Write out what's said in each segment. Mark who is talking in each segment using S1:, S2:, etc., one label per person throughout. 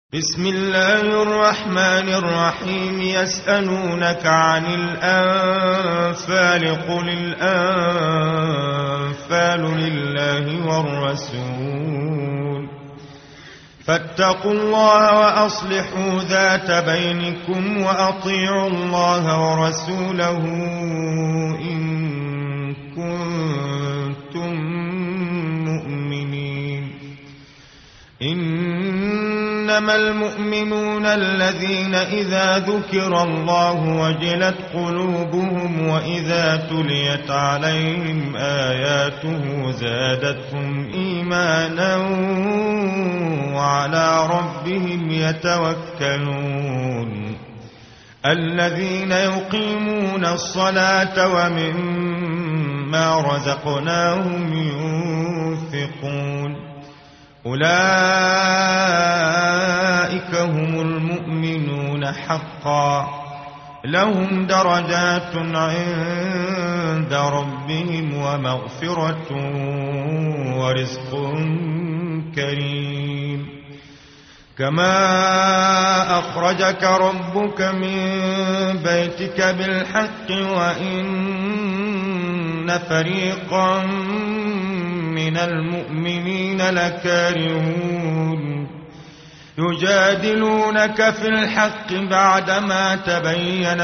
S1: بسم الله الرحمن الرحيم. يسألونك عن الأنفال قل الأنفال لله والرسول فاتقوا الله وأصلحوا ذات بينكم وأطيعوا الله ورسوله إن كنتم مؤمنين. إنما المؤمنون الذين إذا ذكر الله وجلت قلوبهم وإذا تليت عليهم آياته زادتهم إيمانا وعلى ربهم يتوكلون. الذين يقيمون الصلاة ومما رزقناهم ينفقون أولئك هم المؤمنون حقا لهم درجات عند ربهم ومغفرة ورزق كريم. كما أخرجك ربك من بيتك بالحق وإن فريقا من المؤمنين لكارهون يجادلونك في الحق بعدما تبين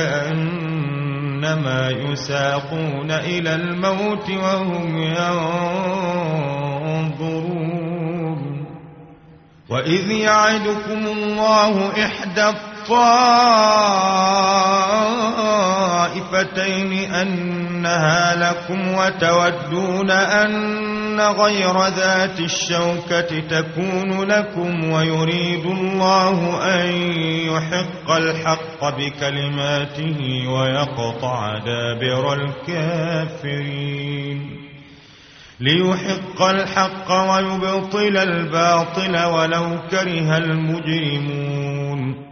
S1: كأنما يساقون إلى الموت وهم ينظرون. وإذ يعدكم الله إحدى الطائفتين أنها لكم وتودون أن غير ذات الشوكة تكون لكم ويريد الله أن يحق الحق بكلماته ويقطع دابر الكافرين. ليحق الحق ويبطل الباطل ولو كره المجرمون.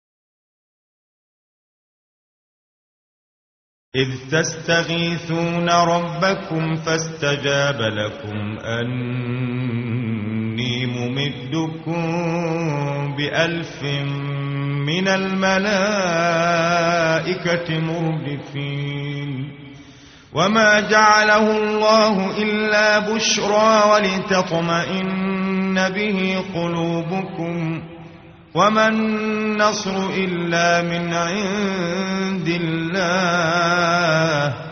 S1: إذ تستغيثون ربكم فاستجاب لكم أني ممدكم ب1000 من الملائكة مردفين. وما جعله الله إلا بشرى ولتطمئن به قلوبكم وما النصر إلا من عند الله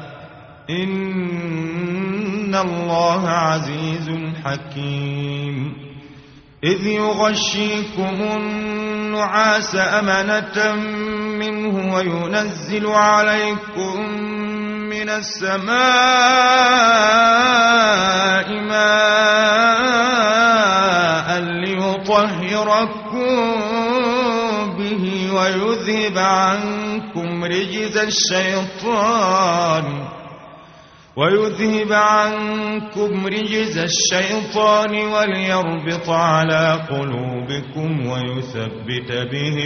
S1: إن الله عزيز حكيم. إذ يغشيكم النعاس أمنة منه وينزل عليكم من السماء ماء ليطهركم به ويذهب عنكم رجز الشيطان وليربط على قلوبكم ويثبت به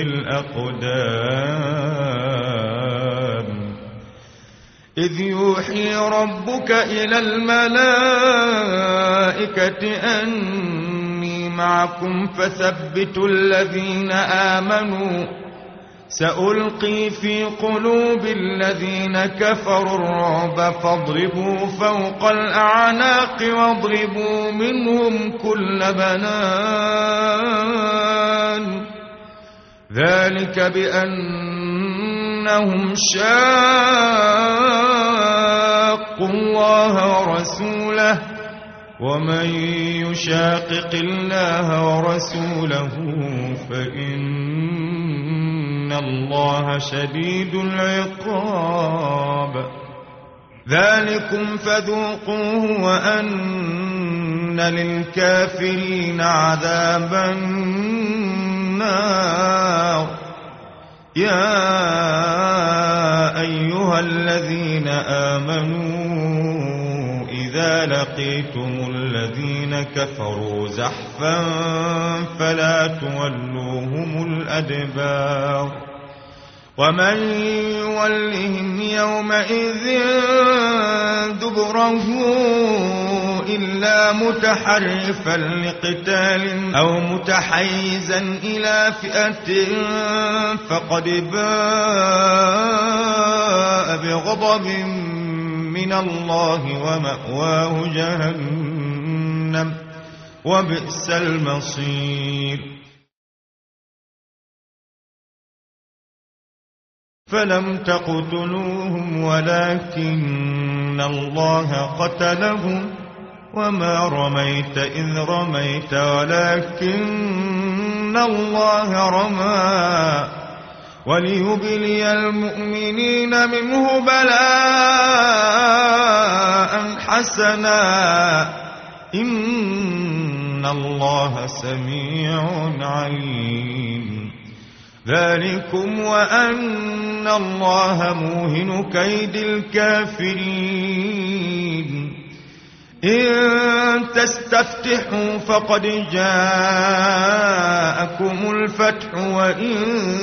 S1: الأقدام. إذ يوحي ربك إلى الملائكة أني معكم فثبتوا الذين آمنوا سألقي في قلوب الذين كفروا الرعب فاضربوا فوق الأعناق واضربوا منهم كل بنان. ذلك بأنهم شاقوا الله ورسوله ومن يشاقق الله ورسوله فإن الله شديد العقاب. ذلكم فذوقوه وأن للكافرين عذاب النار. يا أيها الذين آمنوا إذا لقيتم الذين كفروا زحفا فلا تولوهم الأدبار. ومن يولهم يومئذ دبره إلا متحرفا لقتال أو متحيزا إلى فئة فقد باء بغضب من الله ومأواه جهنم وبئس المصير فلم تقتلوهم ولكن الله قتلهم وما رميت إذ رميت ولكن الله رمى وليبلي المؤمنين منه بلاء حسنا إن الله سميع عليم ذلكم وأن الله موهن كيد الكافرين إن تستفتحوا فقد جاءكم الفتح وإن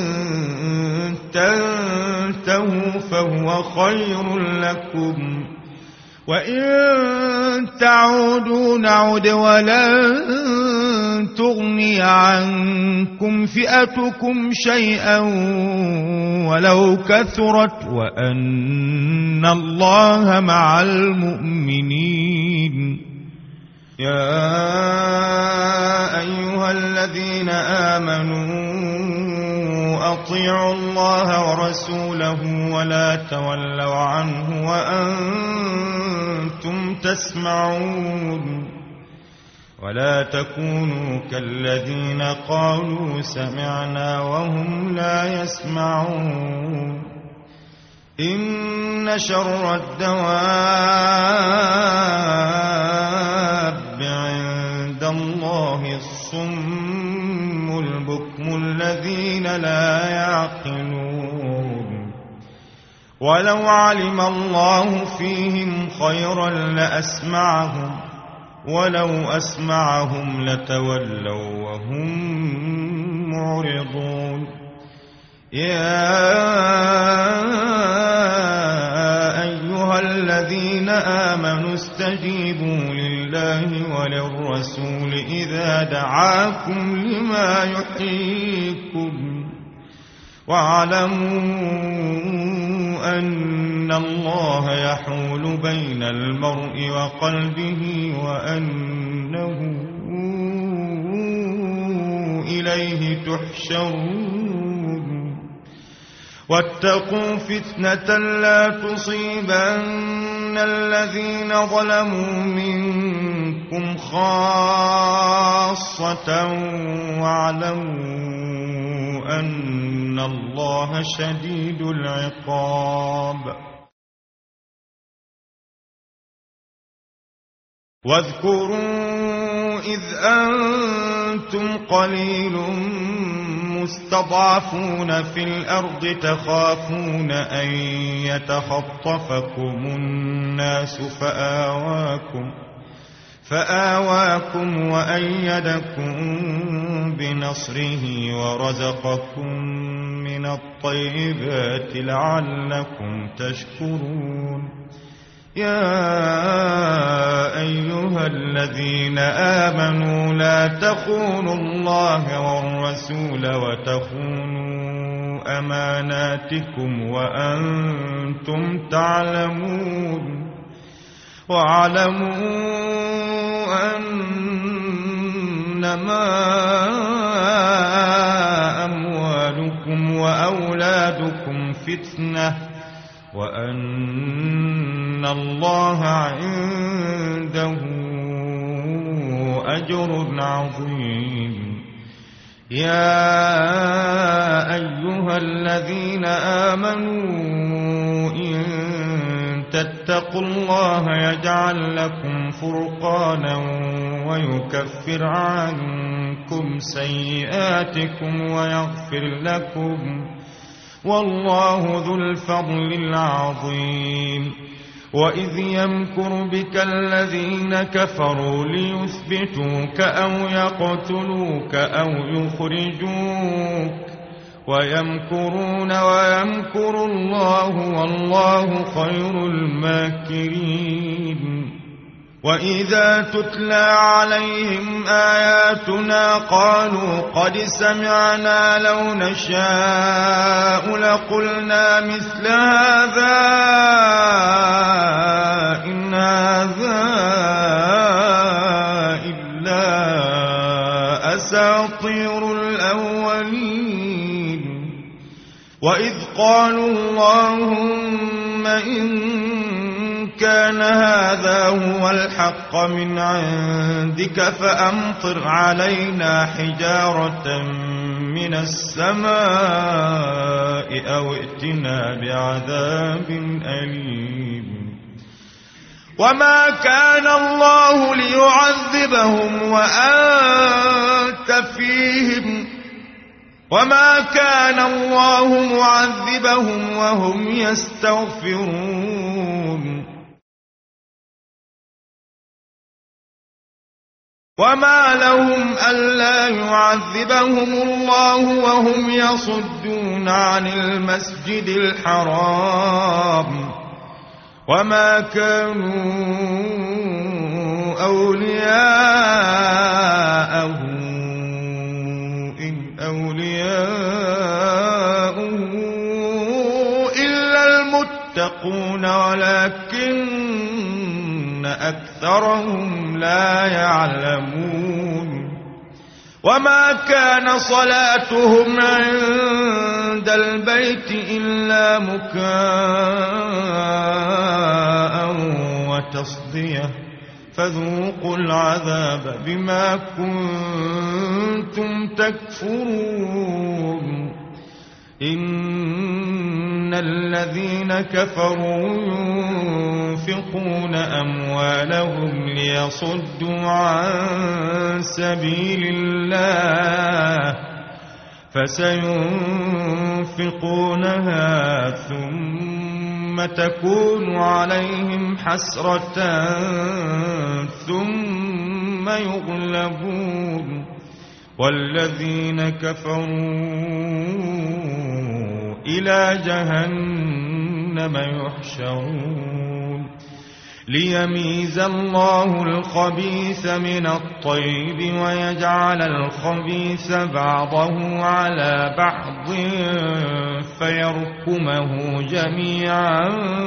S1: تنتهوا فهو خير لكم وإن تعودوا نعد ولن تغني عنكم فئتكم شيئا ولو كثرت وأن الله مع المؤمنين يا أيها الذين آمنوا أطيعوا الله ورسوله ولا تولوا عنه وأنتم تسمعون ولا تكونوا كالذين قالوا سمعنا وهم لا يسمعون إن شر الدواب عند الله الصم البكم الذين لا يعقلون ولو علم الله فيهم خيرا لأسمعهم ولو أسمعهم لتولوا وهم معرضون يا أيها الذين آمنوا استجيبوا لله وللرسول إذا دعاكم لما يحييكم واعلموا أن الله يحول بين المرء وقلبه وأنه إليه تحشرون واتقوا فتنة لا تصيبن الذين ظلموا منكم خاصة واعلموا أن الله شديد العقاب واذكروا إذ أنتم قليل مستضعفون في الأرض تخافون أن يتخطفكم الناس فآواكم وأيدكم بنصره ورزقكم من الطيبات لعلكم تشكرون يا أيها الذين آمنوا لا تخونوا الله والرسول وتخونوا أماناتكم وأنتم تعلمون واعلموا أنما أموالكم وأولادكم فتنة وأن الله عنده أجر عظيم يا أيها الذين آمنوا إن تتقوا الله يجعل لكم فرقانا ويكفر عنكم سيئاتكم ويغفر لكم والله ذو الفضل العظيم وإذ يمكر بك الذين كفروا ليثبتوك أو يقتلوك أو يخرجوك ويمكرون ويمكر الله والله خير الماكرين وإذا تتلى عليهم آياتنا قالوا قد سمعنا لو نشاء لقلنا مثل هذا إن هذا إلا أساطير الأولين وإذ قالوا اللهم إن كان هذا هو الحق من عندك فأمطر علينا حجارة من السماء أو ائتنا بعذاب أليم وما كان الله ليعذبهم وأنت فيهم وما كان الله معذبهم وهم يستغفرون وما لهم ألا يعذبهم الله وهم يصدون عن المسجد الحرام وما كانوا أولياءه إن أولياءه إلا المتقون ولكن أكثرهم لا يعلمون وما كان صلاتهم عند البيت إلا مكاء وتصدية فذوقوا العذاب بما كنتم تكفرون إن الذين كفروا ينفقون أموالهم ليصدوا عن سبيل الله فسينفقونها ثم تكون عليهم حسرة ثم يغلبون والذين كفروا إلى جهنم يحشرون ليميز الله الخبيث من الطيب ويجعل الخبيث بعضه على بعض فيركمه جميعا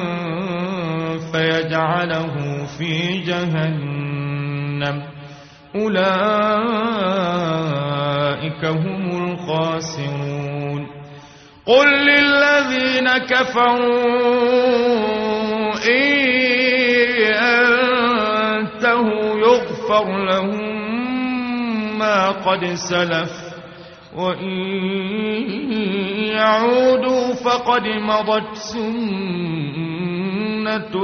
S1: فيجعله في جهنم أولئك هم الخاسرون قل للذين كفروا إن ينتهوا يغفر لهم ما قد سلف وإن يعودوا فقد مضت سنة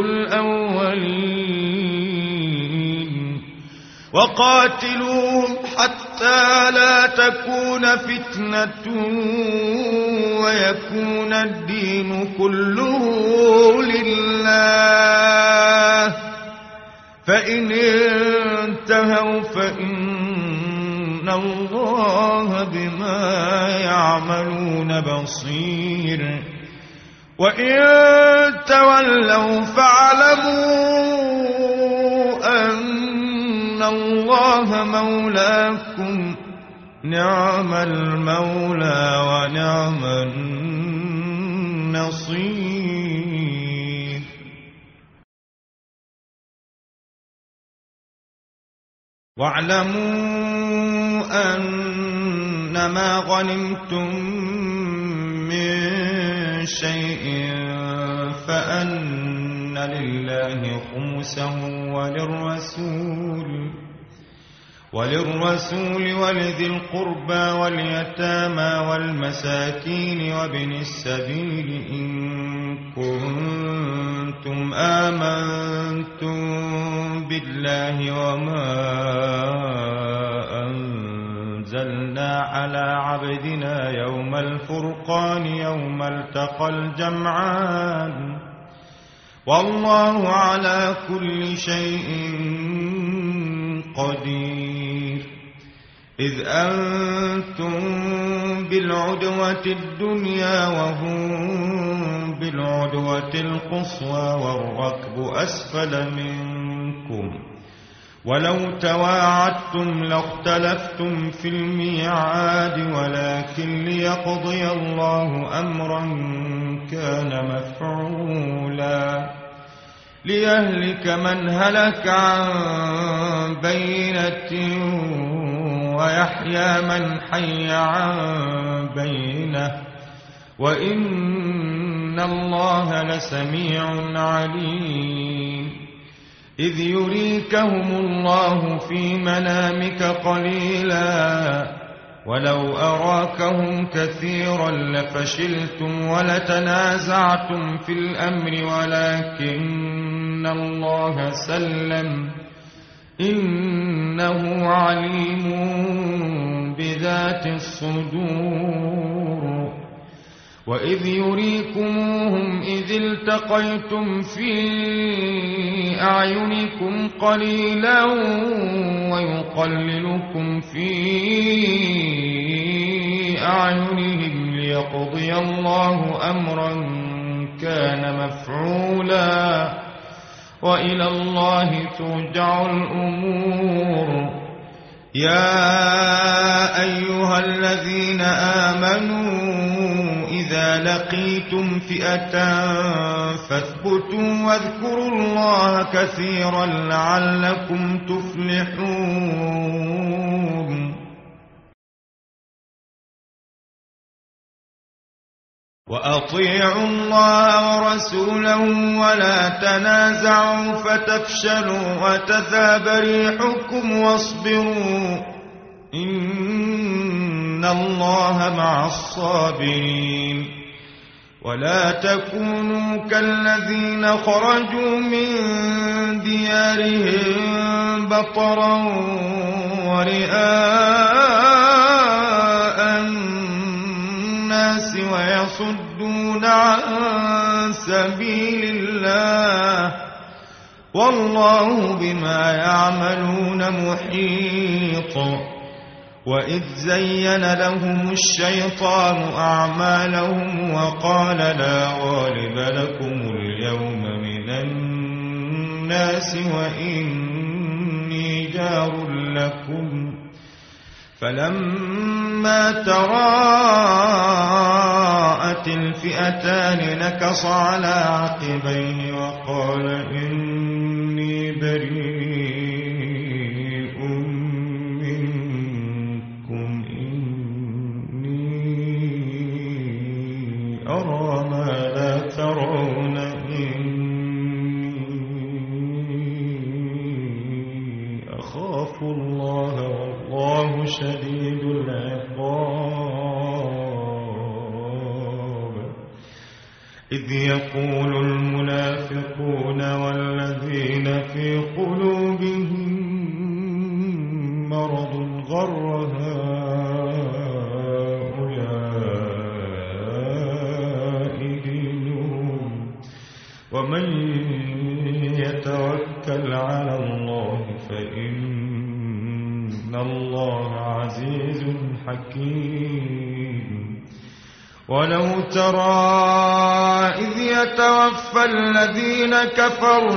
S1: الأولين وقاتلوهم حتى لا تكون فتنة ويكون الدين كله لله فإن انتهوا فإن الله بما يعملون بصير وإن تولوا فاعلموا أن الله مولاكم نعم المولى ونعم النصير واعلموا أنما غنمتم من شيء فأن لله خمسه وللرسول ولذي القربى واليتامى والمساكين وابن السبيل إن كنتم آمنتم بالله وما أنزلنا على عبدنا يوم الفرقان يوم التقى الجمعان والله على كل شيء قدير إذ أنتم بالعدوة الدنيا وهم بالعدوة القصوى والركب أسفل منكم ولو تواعدتم لاختلفتم في الميعاد ولكن ليقضي الله أمرا كان مفعولا ليهلك من هلك عن بينة ويحيى من حي عن بينة وإن الله لسميع عليم إذ يريكهم الله في منامك قليلا ولو أراكهم كثيرا لفشلتم ولتنازعتم في الأمر ولكن الله سلم إنه عليم بذات الصدور وإذ يريكموهم إذ التقيتم في أعينكم قليلا ويقللكم في أعينهم ليقضي الله أمرا كان مفعولا وإلى الله ترجع الأمور يا أيها الذين آمنوا إذا لقيتم فئة فاثبتوا واذكروا الله كثيرا لعلكم تفلحون وأطيعوا الله ورسوله ولا تنازعوا فتفشلوا وتذهب ريحكم واصبروا إن الله مع الصابرين ولا تكونوا كالذين خرجوا من ديارهم بطرا ورئاء الناس ويصدون عن سبيل الله والله بما يعملون محيط وإذ زين لهم الشيطان أعمالهم وقال لا غالب لكم اليوم من الناس وإني جار لكم فلما تراءت الفئتان نكص على عقبيه وقال إني بريء منكم إني أرى ما لا ترون إني أخاف الله والله شديد العقاب إذ يقول المنافقون والذين في قلوبهم مرض غر هؤلاء دينهم ومن يتوكل على الله فإن الله عزيز حكيم ولو ترى إذ يتوفى الذين كفروا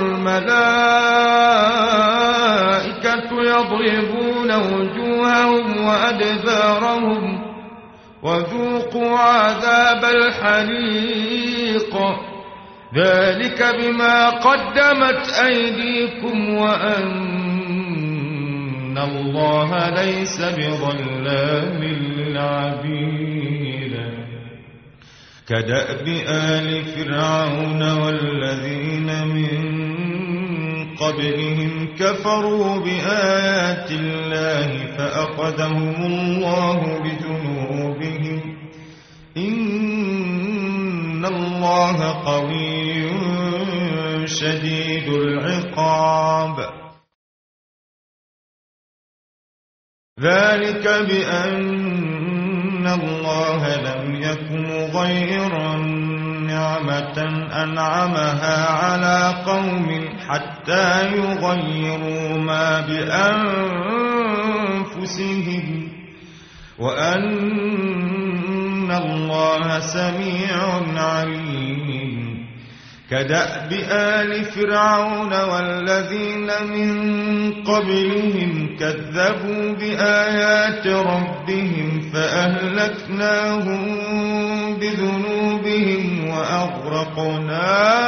S1: الملائكة يضربون وجوههم وأدبارهم وذوقوا عذاب الحريق ذلك بما قدمت أيديكم وأن الله ليس بظلام للعبيد كدأب آل فرعون والذين من قبلهم كفروا بآيات الله فأخذهم الله بذنوبهم إن الله قوي شديد العقاب ذلك بأن الله لم يكن مغيرا نعمة أنعمها على قوم حتى يغيروا ما بأنفسهم وأن الله سميع عليم كدأب آل فرعون والذين من قبلهم كذبوا بآيات ربهم فأهلكناهم بذنوبهم وأغرقنا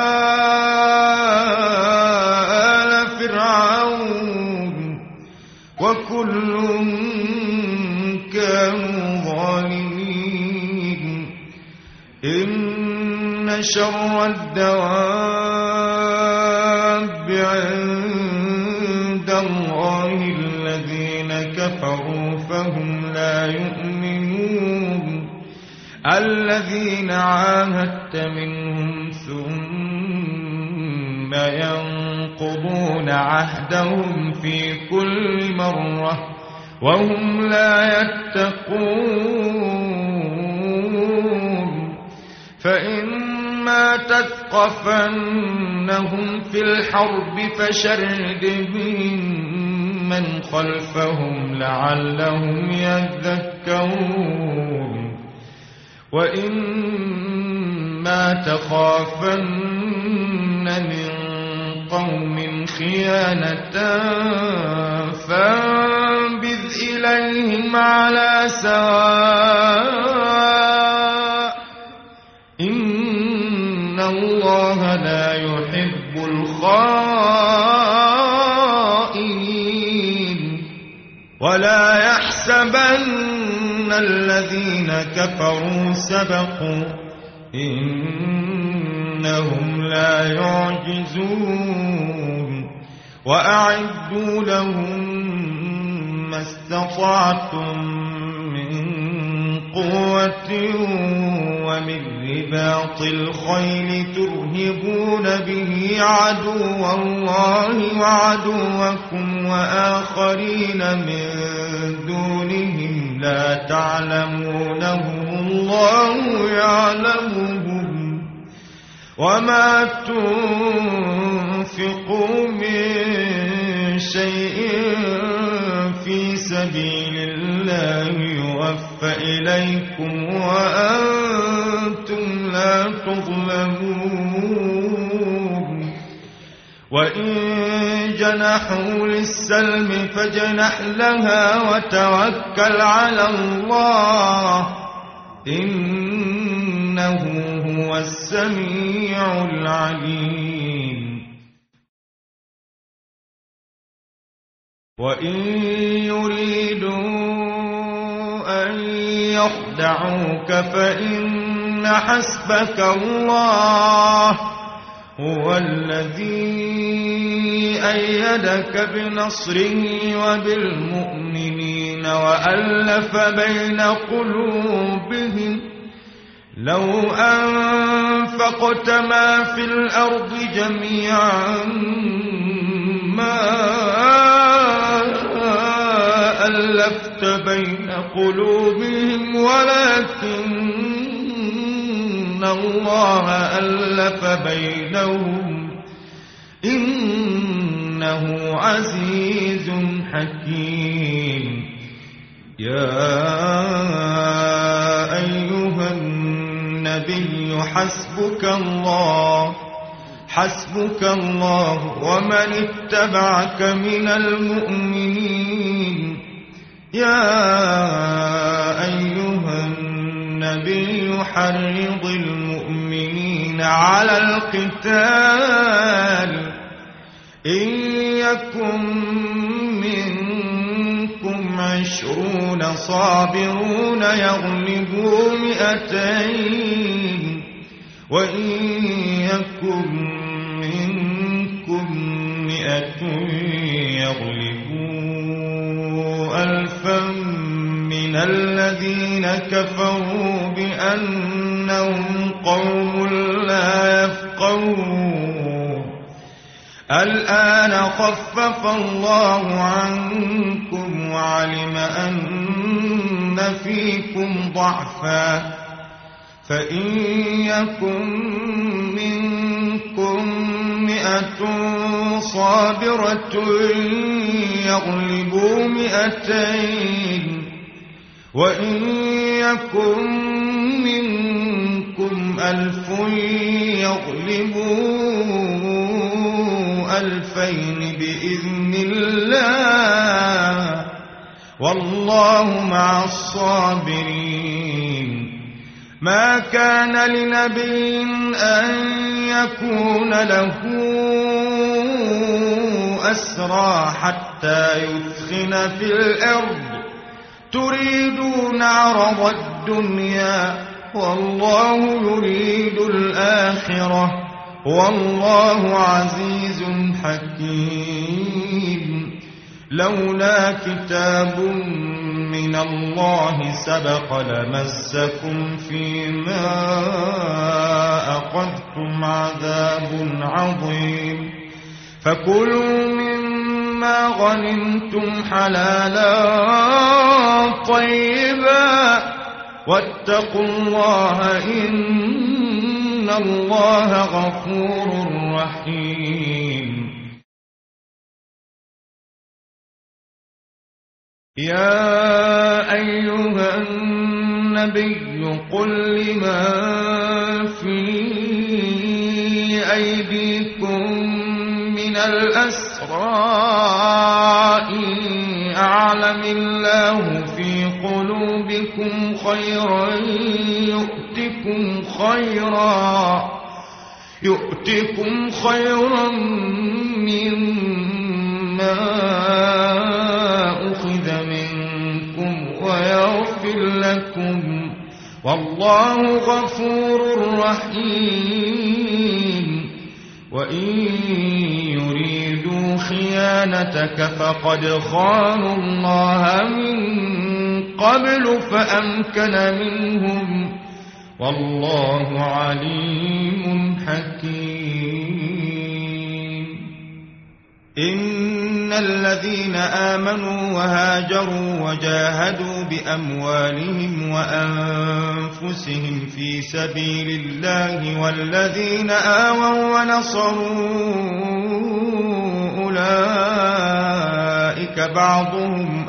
S1: آل فرعون وكل كانوا ظالمين. إن شر الدواب عند الله الذين كفروا فهم لا يؤمنون. الذين عاهدت منهم ثم ينقضون عهدهم في كل مرة وهم لا يتقون. فإما تثقفنهم في الحرب فشرد بهم من خلفهم لعلهم يذكرون. وإما تخافن من قوم خيانة فانبذ إليهم على سواء إن الله لا يحب الخائنين. ولا يحسبن الذين كفروا سبقوا إنهم لا يعجزون. وأعدوا لهم ما استطعتم من قوة ومن رباط الخيل ترهبون به عدو الله وعدوكم وآخرين من دونهم لا تعلمونهم الله يعلمهم. وما تنفقوا من شيء في سبيل الله يوفى إليكم وأنتم لا تظلمون. وإن جنحوا للسلم فاجنح لها وتوكل على الله إنه هو السميع العليم. وإن يريدوا أن يخدعوك فإن حسبك الله هو الذي أيدك بنصره وبالمؤمنين وألف بين قلوبهم. لو أنفقت ما في الأرض جميعا ما ألفت بين قلوبهم ولكن الله ألف بينهم إنه عزيز حكيم. يا أيها النبي حسبك الله ومن اتبعك من المؤمنين. يا أيها النبي حرض المؤمنين على القتال إن يكن منكم 20 صابرون يغلبوا 200 وإن يكن منكم 100 يغلبوا 1000 من الذين كفروا بأنهم قوم لا يفقهون. الآن خفف الله عنكم وعلم أن فيكم ضعفا فإن يكن منكم 100 صابرة يغلبوا 200 وإن يكن منكم ألف يغلبوا ألفين بإذن الله والله مع الصابرين. ما كان لنبي أن يكون له أسرى حتى يثخن في الأرض تريدون عرض الدنيا والله يريد الآخرة والله عزيز حكيم. لولا كتاب من الله سبق لمسكم فيما أخذتم عذاب عظيم. فكلوا مما غنمتم حلالا طيبا واتقوا الله إن الله غفور رحيم. يا أيها النبي قل لمن في أيديكم من الأسرى إن أعلم الله في قلوبكم خيرا يؤتكم خيرا مما أخذ منكم ويغفر لكم والله غفور رحيم. وإن يريدوا خيانتك فقد خانوا الله من قبل فأمكن منهم والله عليم حكيم. إن الذين آمنوا وهاجروا وجاهدوا بأموالهم وأنفسهم في سبيل الله والذين آووا ونصروا أولئك بعضهم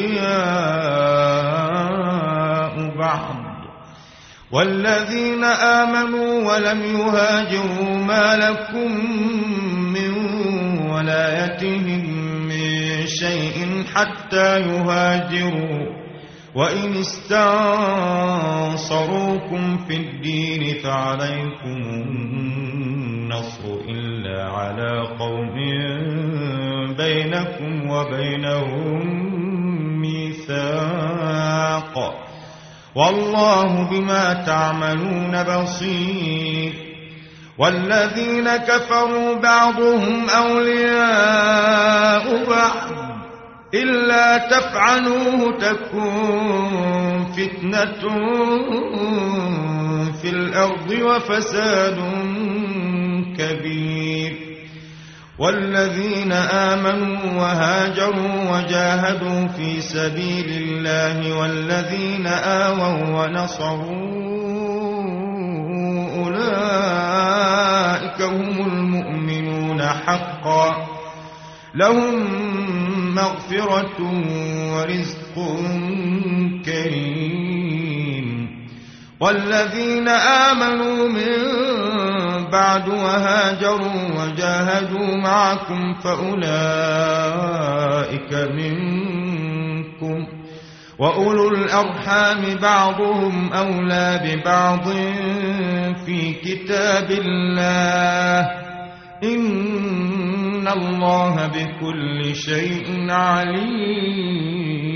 S1: أولياء بعض والذين آمنوا ولم يهاجروا ما لكم من ولايتهم من شيء حتى يهاجروا وإن استنصروكم في الدين فعليكم النصر إلا على قوم بينكم وبينهم ميثاق والله بما تعملون بصير. والذين كفروا بعضهم أولياء بعض إلا تفعلوه تكن فتنة في الأرض وفساد كبير. والذين آمنوا وهاجروا وجاهدوا في سبيل الله والذين آووا ونصروا أولئك هم المؤمنون حقا لهم مغفرة ورزق كريم. والذين آمنوا من بعد وهاجروا وجاهدوا معكم فأولئك منكم وأولو الأرحام بعضهم أولى ببعض في كتاب الله إن الله بكل شيء عليم.